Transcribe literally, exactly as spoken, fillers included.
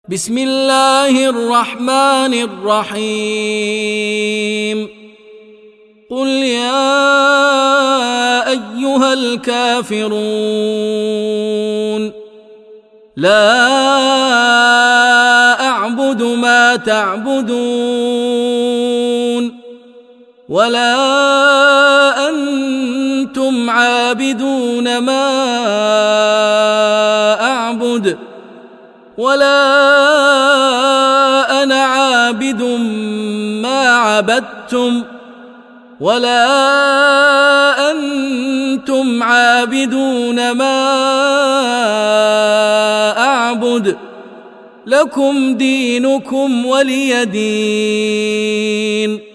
بسم الله الرحمن الرحيم قل يا أيها الكافرون لا أعبد ما تعبدون ولا أنتم عابدون ما أعبد ولا أنا عابد ما عبدتم ولا أنتم عابدون ما أعبد لكم دينكم ولي دين.